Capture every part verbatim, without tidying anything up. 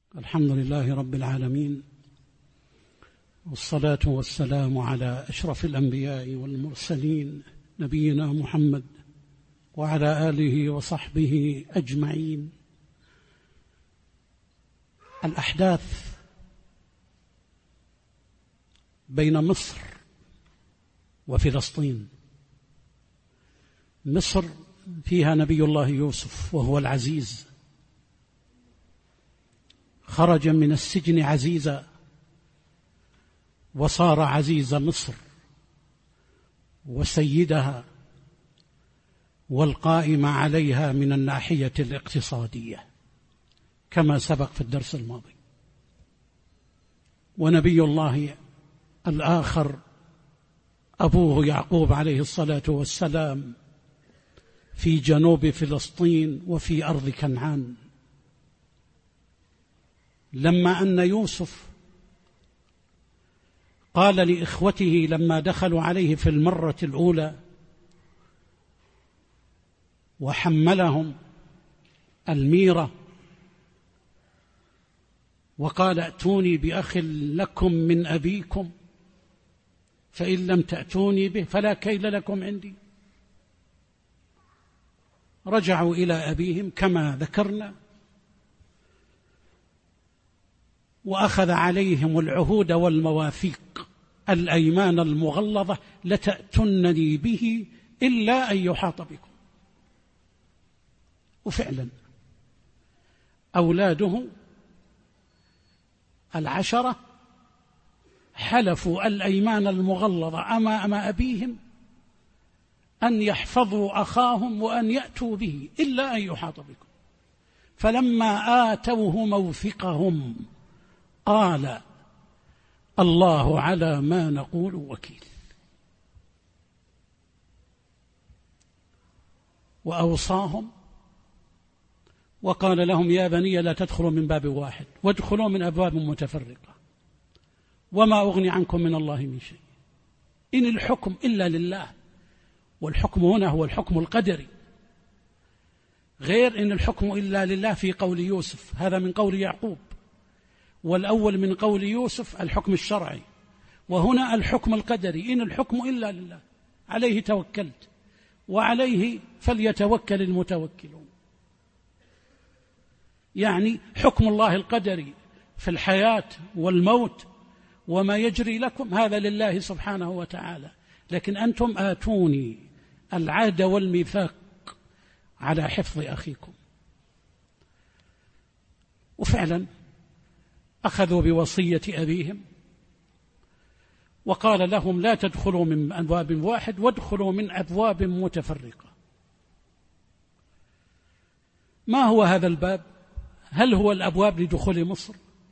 الحمد لله رب العالمين، والصلاة والسلام على أشرف الأنبياء والمرسلين نبينا محمد وعلى آله وصحبه أجمعين. الأحداث بين مصر وفلسطين. مصر فيها نبي الله يوسف وهو العزيز، خرج من السجن عزيزا وصار عزيز مصر وسيدها والقائم عليها من الناحية الاقتصادية كما سبق في الدرس الماضي. ونبي الله الآخر أبوه يعقوب عليه الصلاة والسلام في جنوب فلسطين وفي أرض كنعان. لما أن يوسف قال لإخوته لما دخلوا عليه في المرة الأولى وحملهم الميرة وقال ائتوني بأخ لكم من أبيكم فإن لم تأتوني به فلا كيل لكم عندي، رجعوا إلى أبيهم كما ذكرنا وأخذ عليهم العهود والمواثيق الأيمان المغلظة لتأتنني به إلا أن يحاط بكم. وفعلا أولاده العشرة حلفوا الأيمان المغلظة أمام أبيهم أن يحفظوا أخاهم وأن يأتوا به إلا أن يحاط بكم. فلما آتوه موثقهم قال الله على ما نقول وكيل. وأوصاهم وقال لهم يا بني لا تدخلوا من باب واحد وادخلوا من أبواب متفرقة وما أغني عنكم من الله من شيء إن الحكم إلا لله. والحكم هنا هو الحكم القدري، غير إن الحكم إلا لله في قول يوسف، هذا من قول يعقوب، والأول من قول يوسف الحكم الشرعي، وهنا الحكم القدري إن الحكم إلا لله عليه توكلت وعليه فليتوكل المتوكلون. يعني حكم الله القدري في الحياة والموت وما يجري لكم هذا لله سبحانه وتعالى، لكن أنتم آتوني العهد والميثاق على حفظ أخيكم. وفعلا أخذوا بوصية أبيهم وقال لهم لا تدخلوا من أبواب واحد وادخلوا من أبواب متفرقة. ما هو هذا الباب؟ هل هو الأبواب لدخول مصر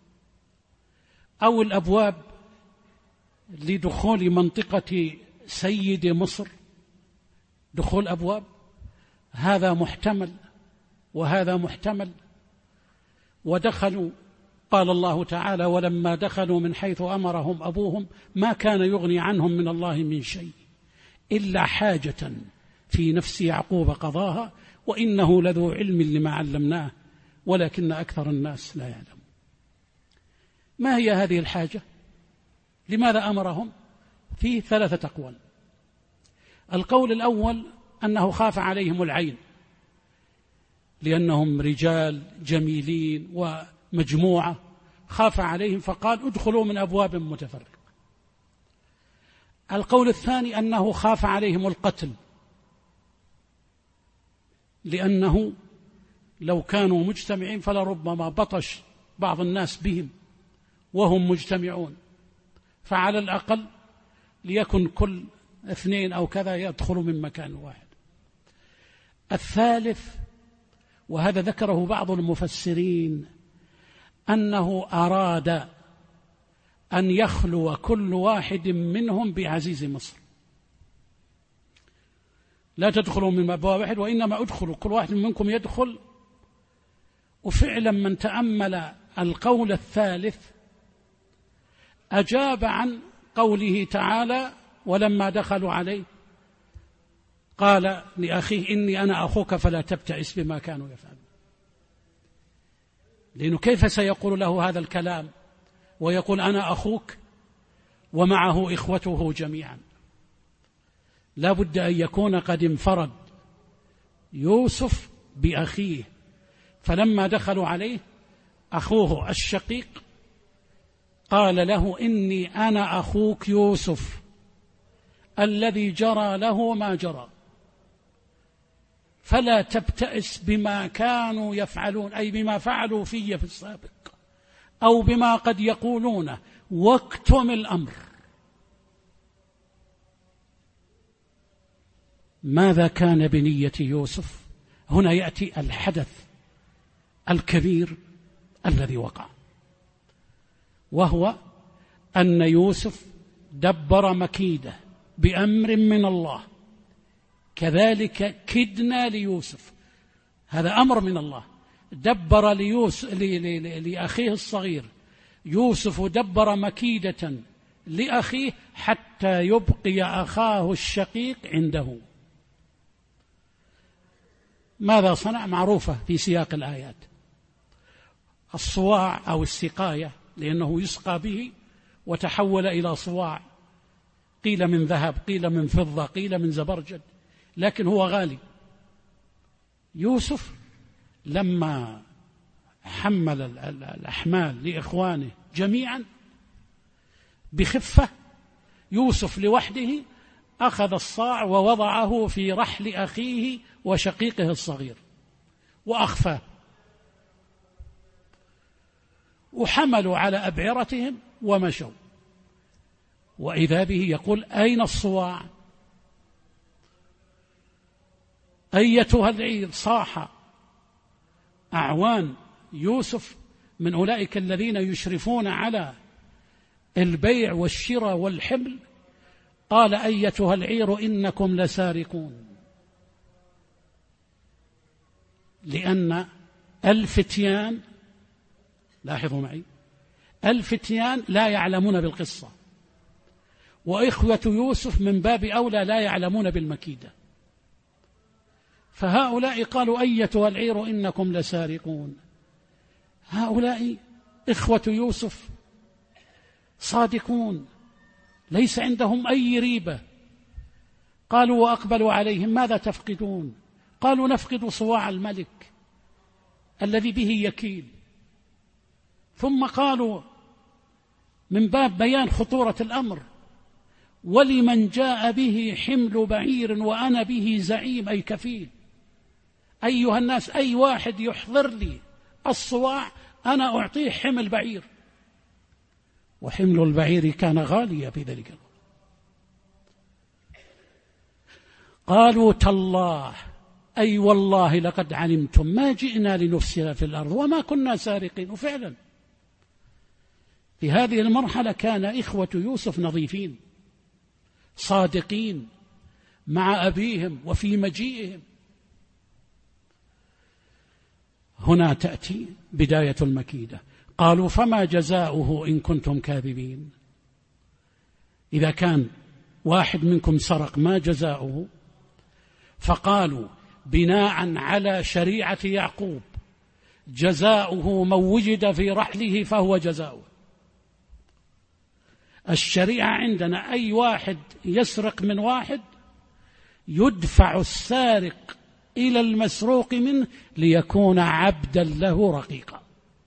أو الأبواب لدخول منطقة سيد مصر؟ دخول أبواب هذا محتمل وهذا محتمل. ودخلوا قال الله تعالى ولما دخلوا من حيث أمرهم أبوهم ما كان يغني عنهم من الله من شيء إلا حاجة في نفس يعقوب قضاها وإنه لذو علم لما علمناه ولكن أكثر الناس لا يعلم. ما هي هذه الحاجة؟ لماذا أمرهم؟ فيه ثلاثة أقوال. القول الأول أنه خاف عليهم العين لأنهم رجال جميلين ومجموعة، خاف عليهم فقال ادخلوا من أبواب متفرقة. القول الثاني أنه خاف عليهم القتل لأنه لو كانوا مجتمعين فلربما بطش بعض الناس بهم وهم مجتمعون، فعلى الأقل ليكن كل اثنين أو كذا يدخلوا من مكان واحد. الثالث وهذا ذكره بعض المفسرين أنه أراد أن يخلو كل واحد منهم بعزيز مصر، لا تدخلوا من أبواب واحد وإنما ادخلوا كل واحد منكم يدخل. وفعلا من تأمل القول الثالث أجاب عن قوله تعالى ولما دخلوا عليه قال لأخيه إني أنا أخوك فلا تبتئس بما كانوا يفعلون. لأنه كيف سيقول له هذا الكلام ويقول أنا أخوك ومعه إخوته جميعا؟ لا بد أن يكون قد انفرد يوسف بأخيه. فلما دخلوا عليه أخوه الشقيق قال له إني أنا أخوك يوسف الذي جرى له ما جرى، فلا تبتئس بما كانوا يفعلون، أي بما فعلوا في في السابق أو بما قد يقولونه، واكتم الأمر. ماذا كان بنية يوسف؟ هنا يأتي الحدث الكبير الذي وقع، وهو أن يوسف دبر مكيدة بأمر من الله، كذلك كدنا ليوسف، هذا أمر من الله. دبر ليوسف لأخيه الصغير، يوسف دبر مكيدة لأخيه حتى يبقي أخاه الشقيق عنده. ماذا صنع؟ معروفة في سياق الآيات. الصواع أو السقاية، لأنه يسقى به وتحول إلى صواع، قيل من ذهب، قيل من فضة، قيل من زبرجد، لكن هو غالي. يوسف لما حمل الأحمال لإخوانه جميعا بخفة، يوسف لوحده أخذ الصاع ووضعه في رحل أخيه وشقيقه الصغير وأخفاه، وحملوا على أبعرتهم ومشوا، وإذا به يقول أين الصواع؟ أيتها العير. صاح أعوان يوسف من أولئك الذين يشرفون على البيع والشراء والحمل، قال أيتها العير إنكم لسارقون، لأن الفتيان، لاحظوا معي، الفتيان لا يعلمون بالقصة، وإخوة يوسف من باب أولى لا يعلمون بالمكيدة، فهؤلاء قالوا أيتها العير إنكم لسارقون. هؤلاء إخوة يوسف صادقون، ليس عندهم أي ريبة. قالوا وأقبلوا عليهم ماذا تفقدون؟ قالوا نفقد صواع الملك الذي به يكيل. ثم قالوا من باب بيان خطورة الأمر ولمن جاء به حمل بعير وأنا به زعيم، أي كفيل، أيها الناس أي واحد يحضر لي الصواع أنا أعطيه حمل بعير. وحمل البعير كان غاليا في ذلك الوقت. قالوا تالله أي والله لقد علمتم ما جئنا لنفسد في الأرض وما كنا سارقين. وفعلا في هذه المرحلة كان إخوة يوسف نظيفين صادقين مع أبيهم وفي مجيئهم. هنا تأتي بداية المكيدة. قالوا فما جزاؤه إن كنتم كاذبين. إذا كان واحد منكم سرق ما جزاؤه؟ فقالوا بناء على شريعة يعقوب جزاؤه من وجد في رحله فهو جزاؤه. الشريعة عندنا أي واحد يسرق من واحد يدفع السارق إلى المسروق منه ليكون عبدا له رقيقا.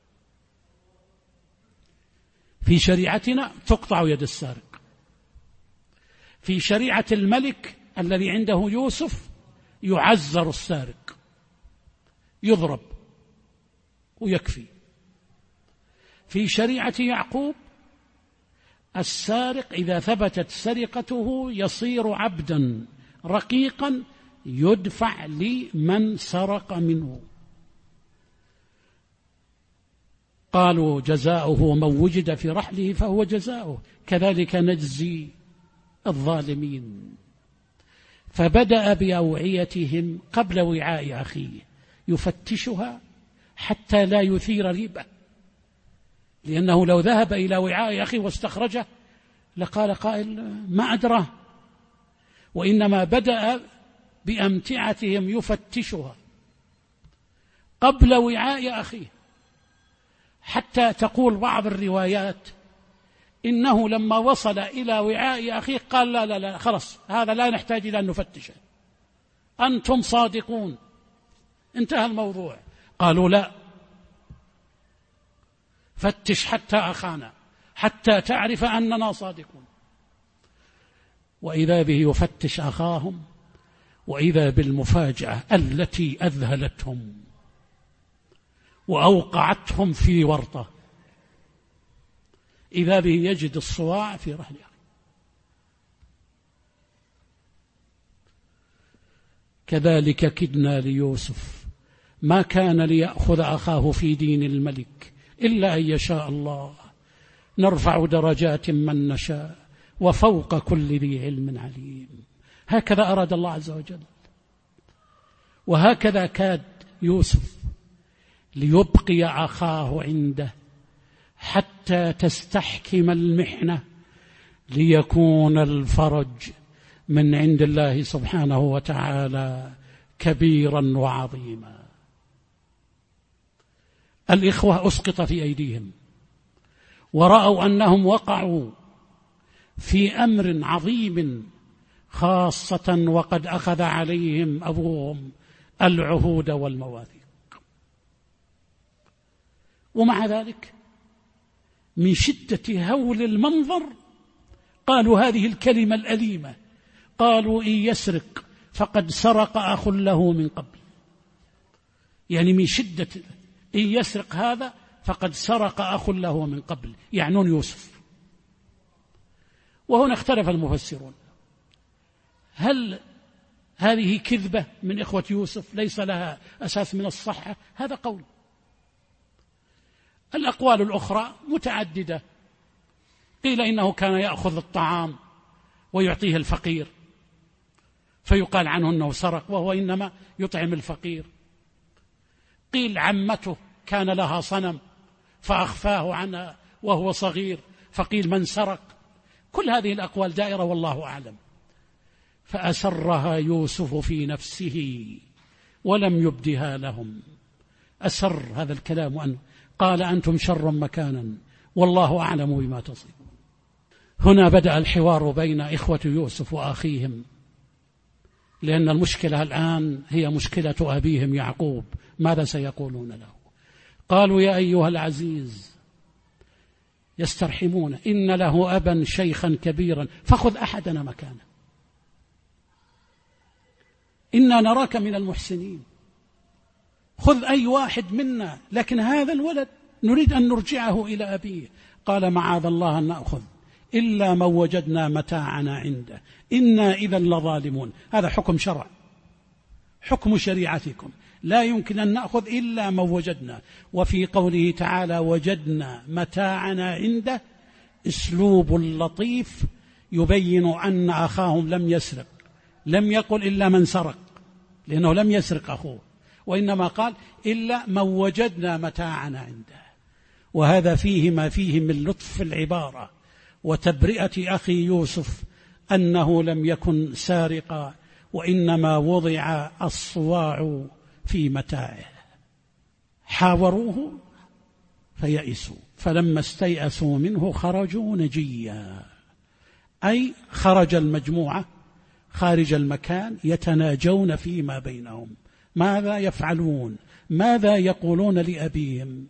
في شريعتنا تقطع يد السارق. في شريعة الملك الذي عنده يوسف يعزر السارق، يضرب ويكفي. في شريعة يعقوب السارق إذا ثبتت سرقته يصير عبدا رقيقا يدفع لمن سرق منه. قالوا جزاؤه من وجد في رحله فهو جزاؤه كذلك نجزي الظالمين. فبدأ بأوعيتهم قبل وعاء أخيه يفتشها حتى لا يثير ريبة، لأنه لو ذهب إلى وعاء أخيه واستخرجه لقال قائل ما أدراه، وإنما بدأ بأمتعتهم يفتشها قبل وعاء أخيه حتى تقول بعض الروايات إنه لما وصل إلى وعاء أخيه قال لا لا لا خلاص هذا لا نحتاج إلى أن نفتشه، أنتم صادقون، انتهى الموضوع. قالوا لا، فتش حتى أخانا حتى تعرف أننا صادقون. وإذا به يفتش أخاهم، وإذا بالمفاجأة التي أذهلتهم وأوقعتهم في ورطة، إذا به يجد الصواع في رحل أخيه. كذلك كدنا ليوسف ما كان ليأخذ أخاه في دين الملك إلا أن يشاء الله، نرفع درجات من نشاء وفوق كل ذي علم عليم. هكذا أراد الله عز وجل، وهكذا كاد يوسف ليبقي أخاه عنده حتى تستحكم المحنة، ليكون الفرج من عند الله سبحانه وتعالى كبيرا وعظيما. الإخوة أسقط في أيديهم ورأوا أنهم وقعوا في أمر عظيم، خاصة وقد أخذ عليهم أبوهم العهود والمواثيق. ومع ذلك من شدة هول المنظر قالوا هذه الكلمة الأليمة، قالوا إن يسرق فقد سرق أخ له من قبل. يعني من شدة إن يسرق هذا فقد سرق أخ له من قبل، يعنون يوسف. وهنا اختلف المفسرون، هل هذه كذبة من إخوة يوسف ليس لها أساس من الصحة؟ هذا قول. الأقوال الأخرى متعددة، قيل إنه كان يأخذ الطعام ويعطيه الفقير فيقال عنه أنه سرق وهو إنما يطعم الفقير. قيل عمته كان لها صنم فأخفاه عنها وهو صغير فقيل من سرق. كل هذه الأقوال دائرة والله أعلم. فأسرها يوسف في نفسه ولم يبدها لهم. أسر هذا الكلام وأنه قال أنتم شر مكانا والله أعلم بما تصفون. هنا بدأ الحوار بين إخوة يوسف وأخيهم، لأن المشكلة الآن هي مشكلة أبيهم يعقوب. ماذا سيقولون له؟ قالوا يا أيها العزيز، يسترحمون، إن له أبا شيخا كبيرا فخذ أحدنا مكانه، إنا نراك من المحسنين، خذ أي واحد منا، لكن هذا الولد نريد أن نرجعه إلى أبيه. قال معاذ الله أن نأخذ إلا من وجدنا متاعنا عنده إنا إذا لظالمون. هذا حكم شرع، حكم شريعتكم، لا يمكن أن نأخذ إلا من وجدنا. وفي قوله تعالى وجدنا متاعنا عنده أسلوب لطيف يبين أن أخاهم لم يسرق، لم يقل إلا من سرق لأنه لم يسرق أخوه، وإنما قال إلا من وجدنا متاعنا عنده. وهذا فيه ما فيه من لطف العبارة وتبرئة أخي يوسف أنه لم يكن سارقا وإنما وضع الصواع في متاعه. حاوروه فيئسوا، فلما استيأسوا منه خرجوا نجيا، أي خرج المجموعة خارج المكان يتناجون فيما بينهم ماذا يفعلون، ماذا يقولون لأبيهم.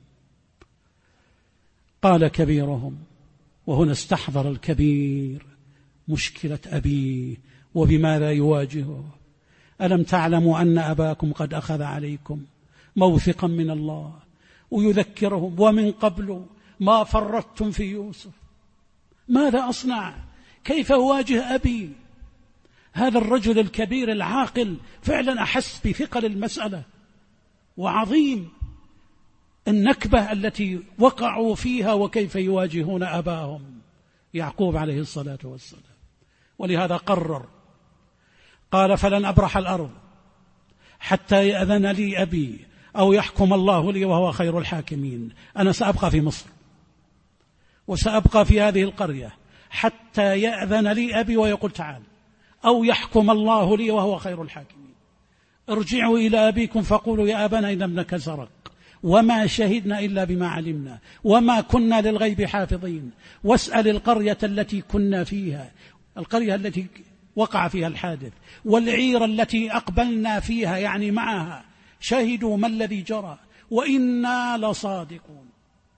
قال كبيرهم، وهنا استحضر الكبير مشكلة أبيه وبماذا يواجهه، ألم تعلموا أن أباكم قد أخذ عليكم موثقا من الله، ويذكرهم ومن قبل ما فرطتم في يوسف، ماذا أصنع، كيف أواجه أبي. هذا الرجل الكبير العاقل فعلا أحس بثقل المسألة وعظيم النكبة التي وقعوا فيها وكيف يواجهون أباهم يعقوب عليه الصلاة والسلام. ولهذا قرر، قال فلن أبرح الأرض حتى يأذن لي أبي أو يحكم الله لي وهو خير الحاكمين. أنا سأبقى في مصر وسأبقى في هذه القرية حتى يأذن لي أبي ويقول تعال، أو يحكم الله لي وهو خير الحاكمين. ارجعوا إلى أبيكم فقولوا يا أبانا إن ابنك سرق وما شهدنا إلا بما علمنا وما كنا للغيب حافظين واسأل القرية التي كنا فيها، القرية التي وقع فيها الحادث، والعير التي أقبلنا فيها يعني معها، شهدوا ما الذي جرى وإنا لصادقون.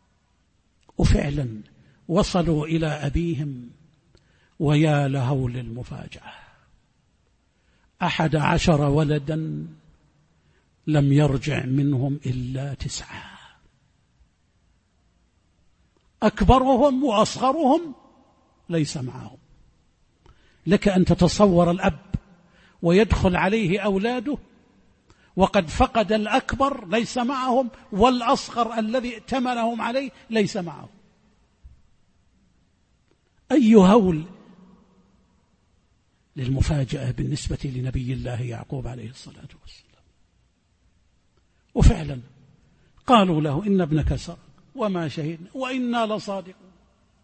وفعلا وصلوا إلى أبيهم، ويا لهول المفاجأة، أحد عشر ولدا لم يرجع منهم إلا تسعة، أكبرهم وأصغرهم ليس معهم. لك أن تتصور الأب ويدخل عليه أولاده وقد فقد الأكبر ليس معهم، والأصغر الذي ائتمنهم عليه ليس معهم. أي هول للمفاجأة بالنسبة لنبي الله يعقوب عليه الصلاة والسلام. وفعلا قالوا له إن ابنك سرق وما شهدنا وإنا لصادقون.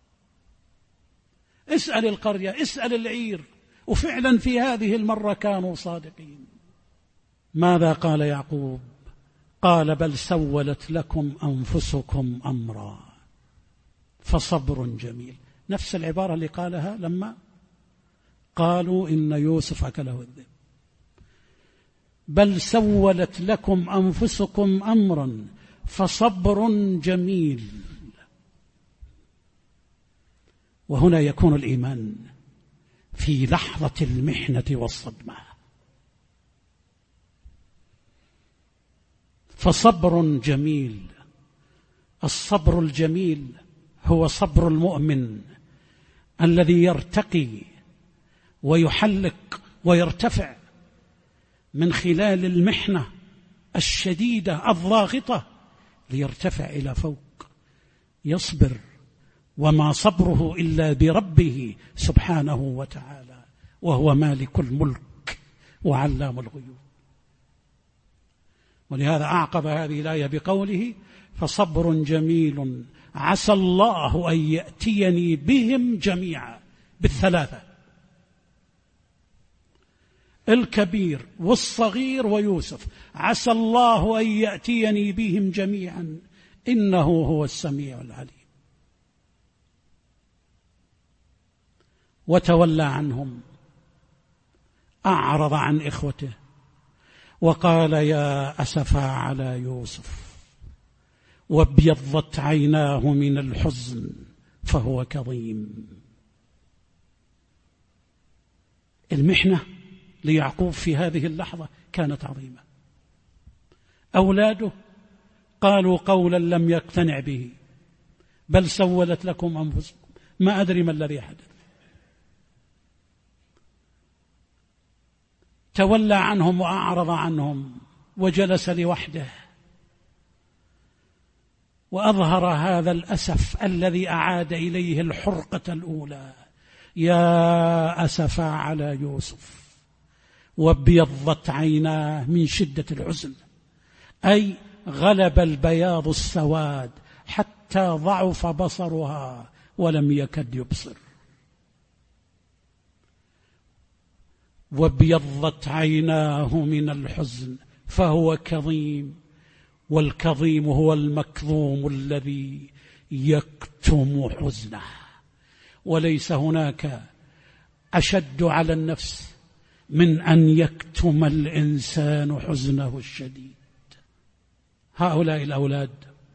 اسأل القرية، اسأل العير، وفعلا في هذه المرة كانوا صادقين. ماذا قال يعقوب؟ قال بل سولت لكم أنفسكم أمرا فصبر جميل. نفس العبارة اللي قالها لما قالوا إن يوسف أكله الذئب. بل سولت لكم أنفسكم أمرا فصبر جميل. وهنا يكون الإيمان في لحظة المحنة والصدمة. فصبر جميل. الصبر الجميل هو صبر المؤمن الذي يرتقي ويحلق ويرتفع من خلال المحنة الشديدة الضاغطة ليرتفع إلى فوق، يصبر، وما صبره إلا بربه سبحانه وتعالى، وهو مالك الملك وعلام الغيوب. ولهذا أعقب هذه الآية بقوله فصبر جميل عسى الله أن يأتيني بهم جميعا، بالثلاثة، الكبير والصغير ويوسف، عسى الله أن يأتيني بهم جميعا إنه هو السميع العليم. وتولى عنهم، أعرض عن إخوته وقال يا أسفا على يوسف وابيضت عيناه من الحزن فهو كظيم. المحنة ليعقوب في هذه اللحظة كانت عظيمة. أولاده قالوا قولا لم يقتنع به، بل سولت لكم أنفسكم، ما أدري ما الذي حدث. تولى عنهم وأعرض عنهم وجلس لوحده، وأظهر هذا الأسف الذي أعاد إليه الحرقة الأولى. يا أسفا على يوسف وابيضت عيناه من شدة الحزن، أي غلب البياض السواد حتى ضعف بصرها ولم يكد يبصر. وابيضت عيناه من الحزن فهو كظيم، والكظيم هو المكظوم الذي يكتم حزنه. وليس هناك أشد على النفس من أن يكتم الإنسان حزنه الشديد. هؤلاء الأولاد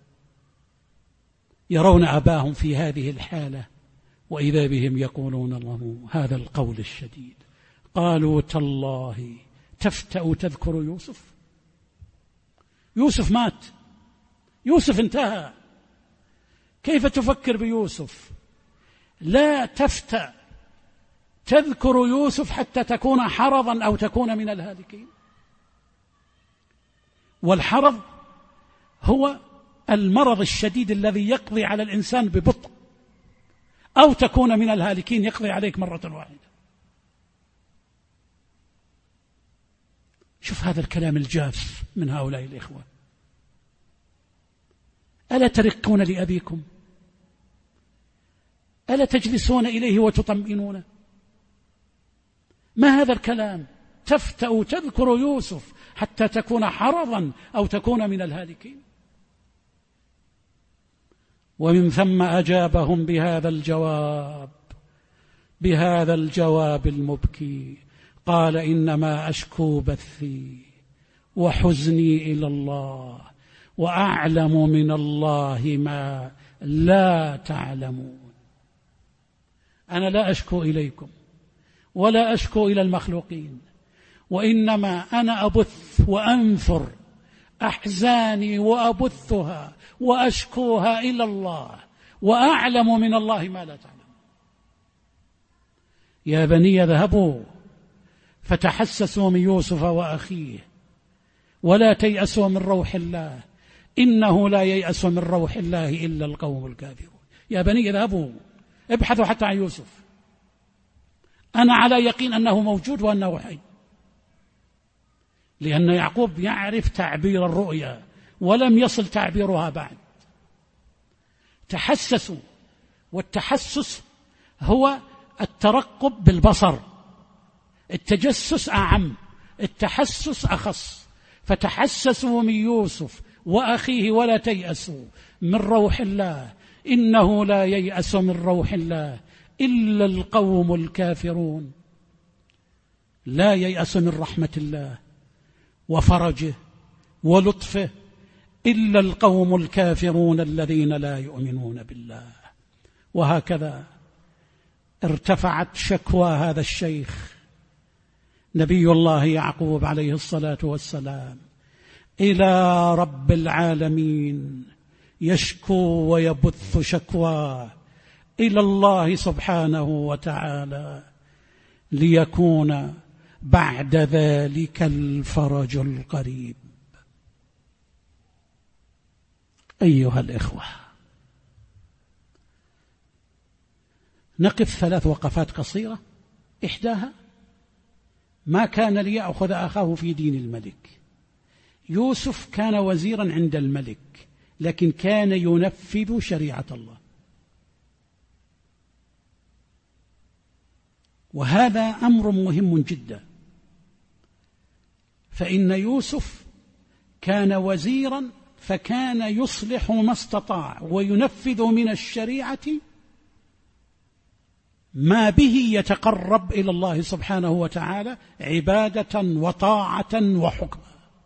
يرون أباهم في هذه الحالة، وإذا بهم يقولون له هذا القول الشديد. قالوا تالله تفتأ تذكر يوسف. يوسف مات، يوسف انتهى، كيف تفكر بيوسف؟ لا تفتأ تذكر يوسف حتى تكون حرضا أو تكون من الهالكين. والحرض هو المرض الشديد الذي يقضي على الإنسان ببطء، أو تكون من الهالكين يقضي عليك مرة واحدة. شوف هذا الكلام الجاف من هؤلاء الإخوة. ألا ترقون لأبيكم؟ ألا تجلسون إليه وتطمئنون؟ ما هذا الكلام؟ تفتأ تذكر يوسف حتى تكون حرضا أو تكون من الهالكين. ومن ثم أجابهم بهذا الجواب بهذا الجواب المبكي، قال إنما أشكو بثي وحزني إلى الله وأعلم من الله ما لا تعلمون. أنا لا أشكو إليكم ولا أشكو إلى المخلوقين، وإنما أنا أبث وأنثر أحزاني وأبثها وأشكوها إلى الله، وأعلم من الله ما لا تعلم. يا بني اذهبوا فتحسسوا من يوسف وأخيه ولا تيأسوا من روح الله إنه لا ييأس من روح الله إلا القوم الكافرون. يا بني اذهبوا ابحثوا حتى عن يوسف، أنا على يقين أنه موجود وأنه حي، لأن يعقوب يعرف تعبير الرؤيا ولم يصل تعبيرها بعد. تحسسوا، والتحسس هو الترقب بالبصر، التجسس أعم، التحسس أخص. فتحسسوا من يوسف وأخيه ولا تيأسوا من روح الله إنه لا ييأس من روح الله إلا القوم الكافرون. لا ييأس من رحمة الله وفرجه ولطفه إلا القوم الكافرون الذين لا يؤمنون بالله. وهكذا ارتفعت شكوى هذا الشيخ نبي الله يعقوب عليه الصلاة والسلام إلى رب العالمين، يشكو ويبث شكواه إلى الله سبحانه وتعالى ليكون بعد ذلك الفرج القريب. أيها الإخوة، نقف ثلاث وقفات قصيرة. إحداها ما كان ليأخذ أخاه في دين الملك. يوسف كان وزيرا عند الملك، لكن كان ينفذ شريعة الله، وهذا أمر مهم جدا. فإن يوسف كان وزيرا فكان يصلح ما استطاع وينفذ من الشريعة ما به يتقرب إلى الله سبحانه وتعالى عبادة وطاعة وحكمة.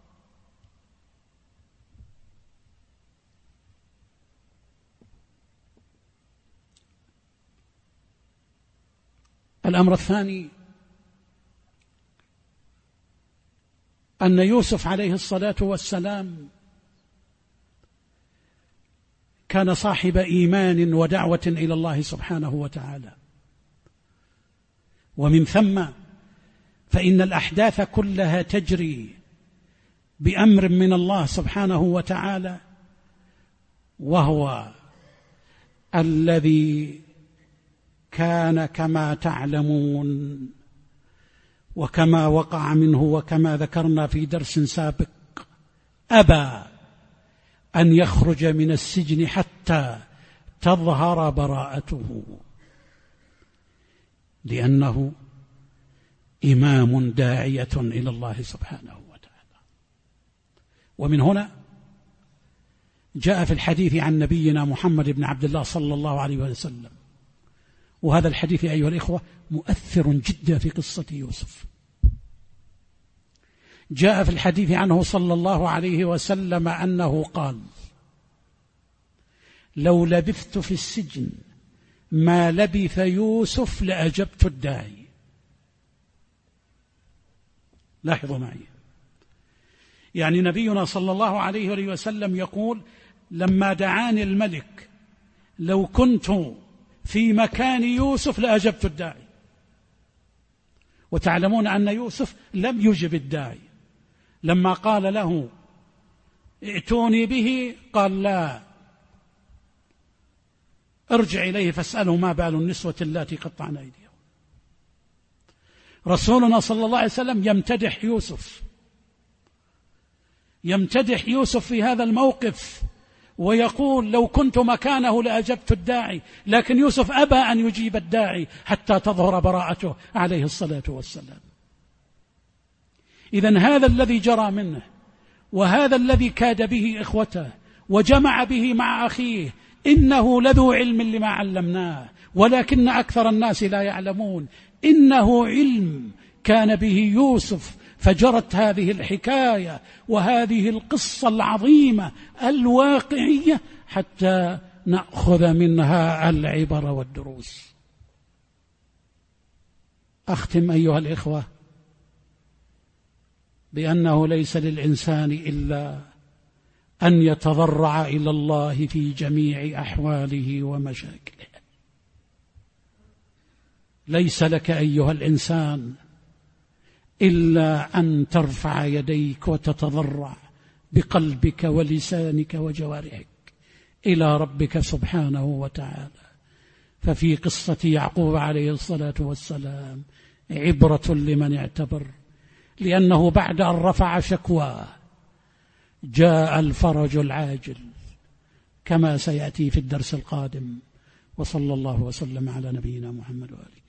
الأمر الثاني أن يوسف عليه الصلاة والسلام كان صاحب إيمان ودعوة إلى الله سبحانه وتعالى، ومن ثم فإن الأحداث كلها تجري بأمر من الله سبحانه وتعالى، وهو الذي كان كما تعلمون وكما وقع منه وكما ذكرنا في درس سابق، أبى أن يخرج من السجن حتى تظهر براءته، لأنه إمام داعية إلى الله سبحانه وتعالى. ومن هنا جاء في الحديث عن نبينا محمد بن عبد الله صلى الله عليه وسلم، وهذا الحديث أيها الإخوة مؤثر جدا في قصة يوسف. جاء في الحديث عنه صلى الله عليه وسلم أنه قال: لو لبثت في السجن ما لبث يوسف لأجبت الداعي. لاحظوا معي، يعني نبينا صلى الله عليه وسلم يقول: لما دعاني الملك لو كنت في مكان يوسف لأجبت الداعي. وتعلمون أن يوسف لم يجب الداعي، لما قال له ائتوني به قال: لا، ارجع إليه فاسأله ما بال النسوة اللاتي قطعن أيديهم. رسولنا صلى الله عليه وسلم يمتدح يوسف يمتدح يوسف في هذا الموقف، ويقول: لو كنت مكانه لأجبت الداعي، لكن يوسف أبى أن يجيب الداعي حتى تظهر براءته عليه الصلاة والسلام. إذن هذا الذي جرى منه، وهذا الذي كاد به إخوته وجمع به مع أخيه إنه لذو علم لما علمناه ولكن أكثر الناس لا يعلمون. إنه علم كان به يوسف، فجرت هذه الحكاية وهذه القصة العظيمة الواقعية حتى نأخذ منها العبر والدروس. أختم أيها الإخوة بأنه ليس للإنسان إلا أن يتضرع إلى الله في جميع أحواله ومشاكله. ليس لك أيها الإنسان إلا أن ترفع يديك وتتضرع بقلبك ولسانك وجوارحك إلى ربك سبحانه وتعالى. ففي قصة يعقوب عليه الصلاة والسلام عبرة لمن اعتبر، لأنه بعد أن رفع شكواه جاء الفرج العاجل كما سيأتي في الدرس القادم. وصلى الله وسلم على نبينا محمد وآله.